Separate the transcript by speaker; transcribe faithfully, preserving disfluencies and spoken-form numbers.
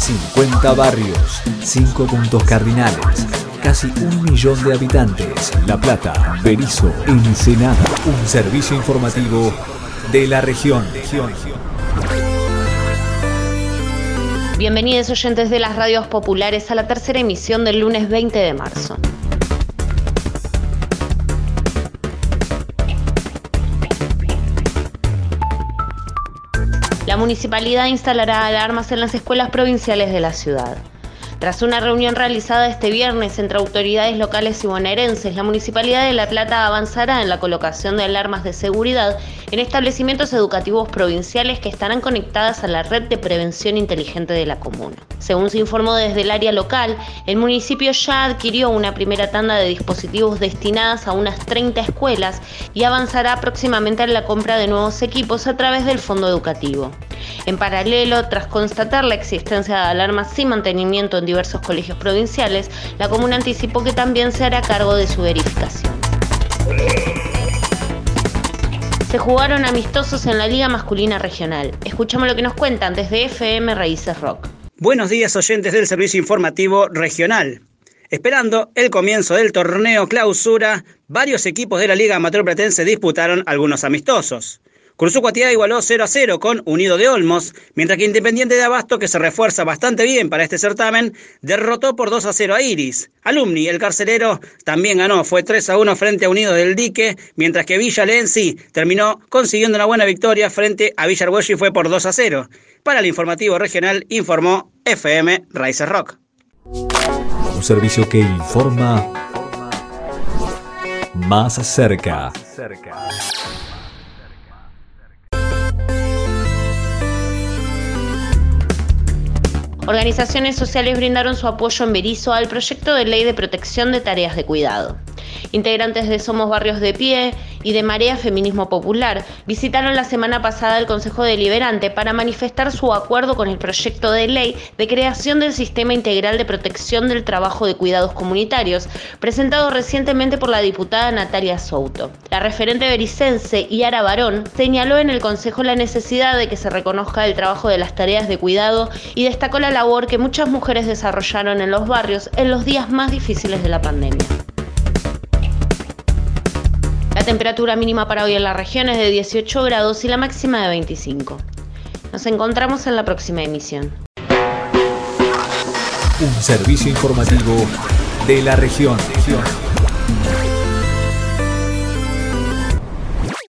Speaker 1: cincuenta barrios, cinco puntos cardinales, casi un millón de habitantes. La Plata, Berisso, Ensenada. Un servicio informativo de la región.
Speaker 2: Bienvenidos oyentes de las radios populares a la tercera emisión del lunes veinte de marzo. La municipalidad instalará alarmas en las escuelas provinciales de la ciudad. Tras una reunión realizada este viernes entre autoridades locales y bonaerenses, la Municipalidad de La Plata avanzará en la colocación de alarmas de seguridad en establecimientos educativos provinciales que estarán conectadas a la red de prevención inteligente de la comuna. Según se informó desde el área local, el municipio ya adquirió una primera tanda de dispositivos destinadas a unas treinta escuelas y avanzará próximamente en la compra de nuevos equipos a través del fondo educativo. En paralelo, tras constatar la existencia de alarmas sin mantenimiento en diversos colegios provinciales, la comuna anticipó que también se hará cargo de su verificación. Se jugaron amistosos en la Liga Masculina Regional. Escuchamos lo que nos cuentan desde F M Raíces Rock.
Speaker 3: Buenos días, oyentes del Servicio Informativo Regional. Esperando el comienzo del torneo clausura, varios equipos de la Liga Amateur Platense disputaron algunos amistosos. Cursucuatiá igualó cero a cero con Unido de Olmos, mientras que Independiente de Abasto, que se refuerza bastante bien para este certamen, derrotó por dos a cero a Iris. Alumni, el carcelero, también ganó, fue tres a uno frente a Unido del Dique, mientras que Villa Lenzi terminó consiguiendo una buena victoria frente a Villa Argüello y fue por dos a cero. Para el informativo regional, informó F M Raíces Rock.
Speaker 1: Un servicio que informa más cerca.
Speaker 2: Organizaciones sociales brindaron su apoyo en Berisso al proyecto de ley de protección de tareas de cuidado. Integrantes de Somos Barrios de Pie y de Marea Feminismo Popular visitaron la semana pasada el Consejo Deliberante para manifestar su acuerdo con el proyecto de ley de creación del Sistema Integral de Protección del Trabajo de Cuidados Comunitarios, presentado recientemente por la diputada Natalia Souto. La referente bericense Yara Barón señaló en el Consejo la necesidad de que se reconozca el trabajo de las tareas de cuidado y destacó la labor que muchas mujeres desarrollaron en los barrios en los días más difíciles de la pandemia. La temperatura mínima para hoy en la región es de dieciocho grados y la máxima de veinticinco. Nos encontramos en la próxima emisión.
Speaker 1: Un servicio informativo de la región.